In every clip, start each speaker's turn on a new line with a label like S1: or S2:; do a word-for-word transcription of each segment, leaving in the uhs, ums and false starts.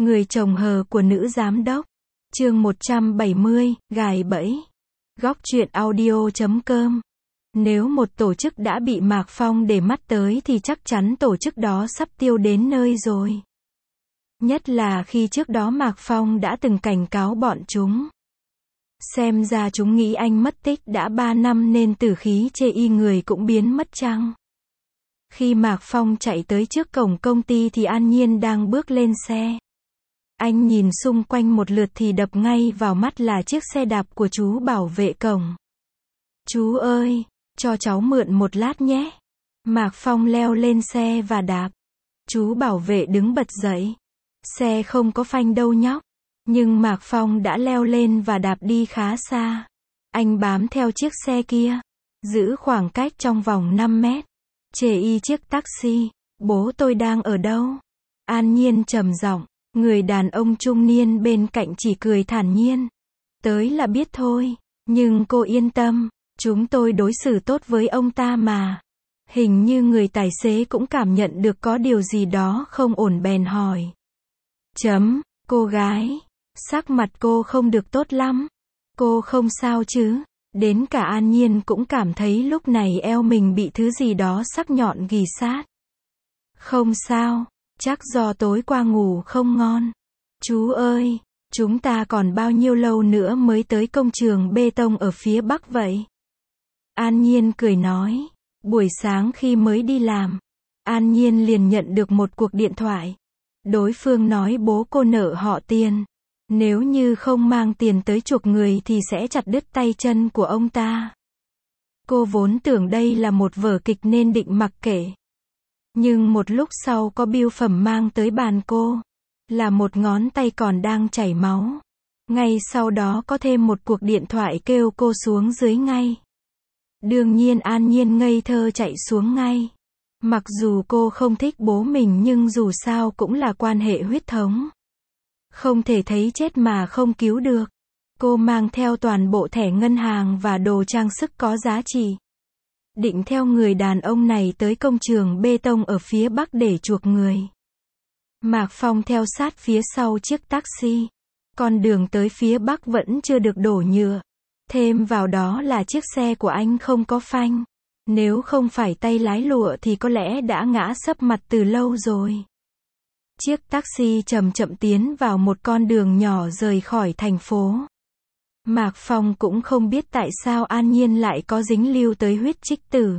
S1: Người chồng hờ của nữ giám đốc. Chương một trăm bảy mươi, gài bẫy. Góc truyện audio chấm com. Nếu một tổ chức đã bị Mạc Phong để mắt tới thì chắc chắn tổ chức đó sắp tiêu đến nơi rồi. Nhất là khi trước đó Mạc Phong đã từng cảnh cáo bọn chúng. Xem ra chúng nghĩ anh mất tích đã ba năm nên tử khí chê y người cũng biến mất chăng? Khi Mạc Phong chạy tới trước cổng công ty thì An Nhiên đang bước lên xe. Anh nhìn xung quanh một lượt thì đập ngay vào mắt là chiếc xe đạp của chú bảo vệ cổng. Chú ơi, cho cháu mượn một lát nhé. Mạc Phong leo lên xe và đạp. Chú bảo vệ đứng bật dậy. Xe không có phanh đâu nhóc. Nhưng Mạc Phong đã leo lên và đạp đi khá xa. Anh bám theo chiếc xe kia. Giữ khoảng cách trong vòng năm mét. Chê y chiếc taxi. Bố tôi đang ở đâu? An Nhiên trầm giọng. Người đàn ông trung niên bên cạnh chỉ cười thản nhiên. Tới là biết thôi. Nhưng cô yên tâm. Chúng tôi đối xử tốt với ông ta mà. Hình như người tài xế cũng cảm nhận được có điều gì đó không ổn bèn hỏi. Chấm, cô gái. Sắc mặt cô không được tốt lắm. Cô không sao chứ? Đến cả An Nhiên cũng cảm thấy lúc này eo mình bị thứ gì đó sắc nhọn ghì sát. Không sao, chắc do tối qua ngủ không ngon. Chú ơi, chúng ta còn bao nhiêu lâu nữa mới tới công trường bê tông ở phía bắc vậy? An Nhiên cười nói. Buổi sáng khi mới đi làm, An Nhiên liền nhận được một cuộc điện thoại. Đối phương nói bố cô nợ họ tiền. Nếu như không mang tiền tới chuộc người thì sẽ chặt đứt tay chân của ông ta. Cô vốn tưởng đây là một vở kịch nên định mặc kệ. Nhưng một lúc sau có bưu phẩm mang tới bàn cô. Là một ngón tay còn đang chảy máu. Ngay sau đó có thêm một cuộc điện thoại kêu cô xuống dưới ngay. Đương nhiên An Nhiên ngây thơ chạy xuống ngay. Mặc dù cô không thích bố mình nhưng dù sao cũng là quan hệ huyết thống. Không thể thấy chết mà không cứu được. Cô mang theo toàn bộ thẻ ngân hàng và đồ trang sức có giá trị. Định theo người đàn ông này tới công trường bê tông ở phía bắc để chuộc người. Mạc Phong theo sát phía sau chiếc taxi. Con đường tới phía bắc vẫn chưa được đổ nhựa. Thêm vào đó là chiếc xe của anh không có phanh. Nếu không phải tay lái lụa thì có lẽ đã ngã sấp mặt từ lâu rồi. Chiếc taxi chậm chậm tiến vào một con đường nhỏ rời khỏi thành phố. Mạc Phong cũng không biết tại sao An Nhiên lại có dính líu tới huyết trích tử.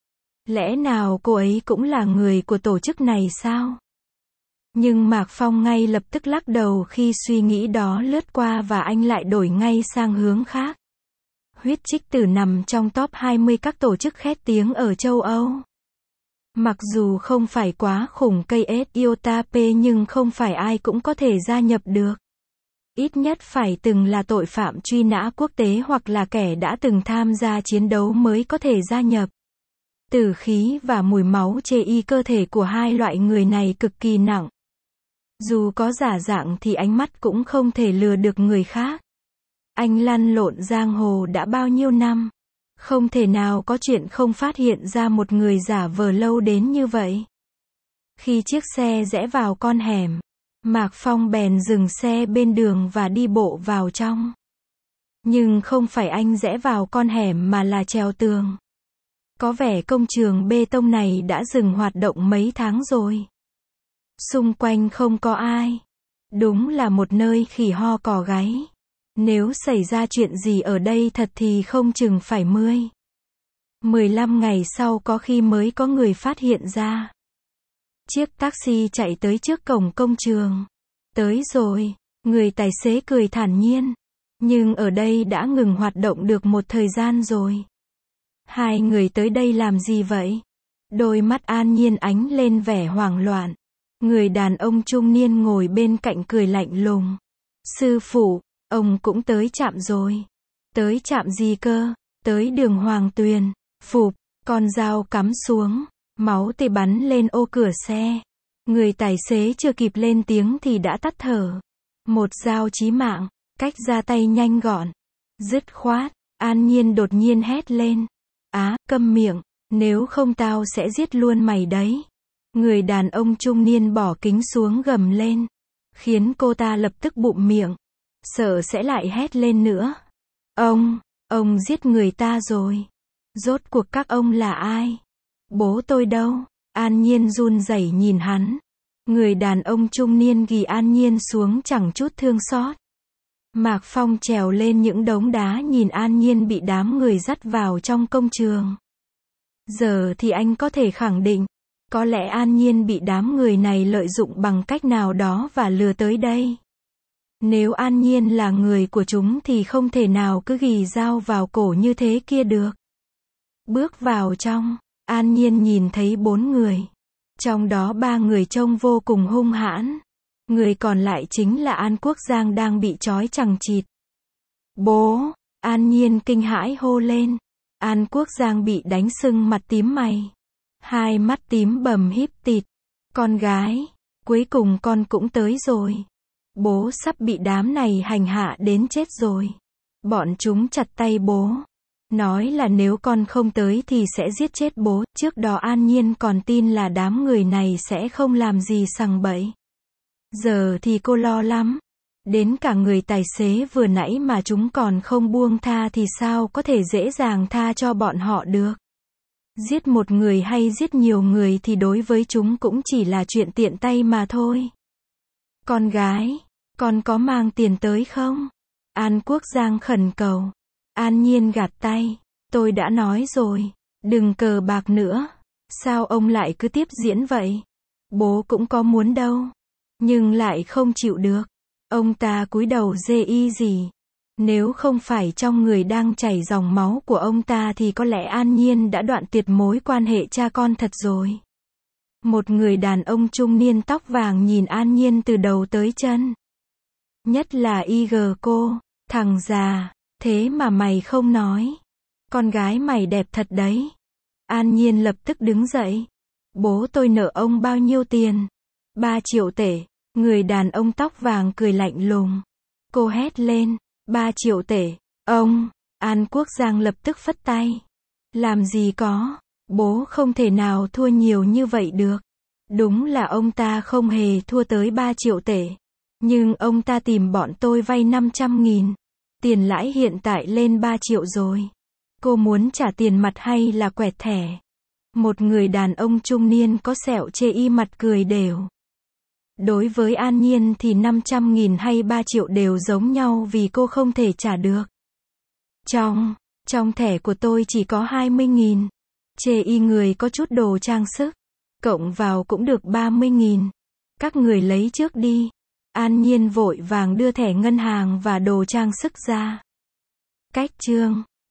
S1: Lẽ nào cô ấy cũng là người của tổ chức này sao? Nhưng Mạc Phong ngay lập tức lắc đầu khi suy nghĩ đó lướt qua và anh lại đổi ngay sang hướng khác. Huyết trích tử nằm trong top hai mươi các tổ chức khét tiếng ở châu Âu. Mặc dù không phải quá khủng cây ét i o tê a pê nhưng không phải ai cũng có thể gia nhập được. Ít nhất phải từng là tội phạm truy nã quốc tế hoặc là kẻ đã từng tham gia chiến đấu mới có thể gia nhập. Tử khí và mùi máu chê y cơ thể của hai loại người này cực kỳ nặng. Dù có giả dạng thì ánh mắt cũng không thể lừa được người khác. Anh lăn lộn giang hồ đã bao nhiêu năm. Không thể nào có chuyện không phát hiện ra một người giả vờ lâu đến như vậy. Khi chiếc xe rẽ vào con hẻm, Mạc Phong bèn dừng xe bên đường và đi bộ vào trong. Nhưng không phải anh rẽ vào con hẻm mà là trèo tường. Có vẻ công trường bê tông này đã dừng hoạt động mấy tháng rồi. Xung quanh không có ai. Đúng là một nơi khỉ ho cò gáy. Nếu xảy ra chuyện gì ở đây thật thì không chừng phải mười. mười lăm ngày sau có khi mới có người phát hiện ra. Chiếc taxi chạy tới trước cổng công trường. Tới rồi, người tài xế cười thản nhiên. Nhưng ở đây đã ngừng hoạt động được một thời gian rồi. Hai người tới đây làm gì vậy? Đôi mắt An Nhiên ánh lên vẻ hoảng loạn. Người đàn ông trung niên ngồi bên cạnh cười lạnh lùng. Sư phụ, ông cũng tới trạm rồi. Tới trạm gì cơ? Tới đường Hoàng Tuyền. Phụp, con dao cắm xuống. Máu tê bắn lên ô cửa xe. Người tài xế chưa kịp lên tiếng thì đã tắt thở. Một dao chí mạng. Cách ra tay nhanh gọn. Dứt khoát. An Nhiên đột nhiên hét lên. Á, câm miệng. Nếu không tao sẽ giết luôn mày đấy. Người đàn ông trung niên bỏ kính xuống gầm lên. khiến cô ta lập tức bụm miệng, sợ sẽ lại hét lên nữa. Ông, ông giết người ta rồi. Rốt cuộc các ông là ai? Bố tôi đâu? An Nhiên run rẩy nhìn hắn. Người đàn ông trung niên ghì An Nhiên xuống chẳng chút thương xót. Mạc Phong trèo lên những đống đá nhìn An Nhiên bị đám người dắt vào trong công trường. Giờ thì anh có thể khẳng định, có lẽ An Nhiên bị đám người này lợi dụng bằng cách nào đó và lừa tới đây. Nếu An Nhiên là người của chúng thì không thể nào cứ ghì dao vào cổ như thế kia được. Bước vào trong, An Nhiên nhìn thấy bốn người. Trong đó ba người trông vô cùng hung hãn. Người còn lại chính là An Quốc Giang đang bị trói chằng chịt. Bố! An Nhiên kinh hãi hô lên. An Quốc Giang bị đánh sưng mặt tím mày. Hai mắt tím bầm híp tịt. Con gái! Cuối cùng con cũng tới rồi. Bố sắp bị đám này hành hạ đến chết rồi. Bọn chúng chặt tay bố. Nói là nếu con không tới thì sẽ giết chết bố. Trước đó An Nhiên còn tin là đám người này sẽ không làm gì sằng bậy. Giờ thì cô lo lắm. Đến cả người tài xế vừa nãy mà chúng còn không buông tha thì sao có thể dễ dàng tha cho bọn họ được. Giết một người hay giết nhiều người thì đối với chúng cũng chỉ là chuyện tiện tay mà thôi. Con gái, con có mang tiền tới không? An Quốc Giang khẩn cầu. An Nhiên gạt tay. Tôi đã nói rồi, đừng cờ bạc nữa. Sao ông lại cứ tiếp diễn vậy? Bố cũng có muốn đâu. Nhưng lại không chịu được. Ông ta cúi đầu dê y gì. Nếu không phải trong người đang chảy dòng máu của ông ta thì có lẽ An Nhiên đã đoạn tuyệt mối quan hệ cha con thật rồi. Một người đàn ông trung niên tóc vàng nhìn An Nhiên từ đầu tới chân. Nhất là i giê cô, thằng già, thế mà mày không nói. Con gái mày đẹp thật đấy. An Nhiên lập tức đứng dậy. Bố tôi nợ ông bao nhiêu tiền? Ba triệu tệ. Người đàn ông tóc vàng cười lạnh lùng. Cô hét lên. Ba triệu tệ. Ông! An Quốc Giang lập tức phất tay. Làm gì có. Bố không thể nào thua nhiều như vậy được. Đúng là ông ta không hề thua tới ba triệu tệ. Nhưng ông ta tìm bọn tôi vay năm trăm nghìn. Tiền lãi hiện tại lên ba triệu rồi. Cô muốn trả tiền mặt hay là quẹt thẻ? Một người đàn ông trung niên có sẹo chê y mặt cười đều. Đối với An Nhiên thì năm trăm nghìn hay ba triệu đều giống nhau vì cô không thể trả được. Trong, trong thẻ của tôi chỉ có hai mươi nghìn. Chê y người có chút đồ trang sức. Cộng vào cũng được ba mươi nghìn. Các người lấy trước đi. An Nhiên vội vàng đưa thẻ ngân hàng và đồ trang sức ra. Cách chương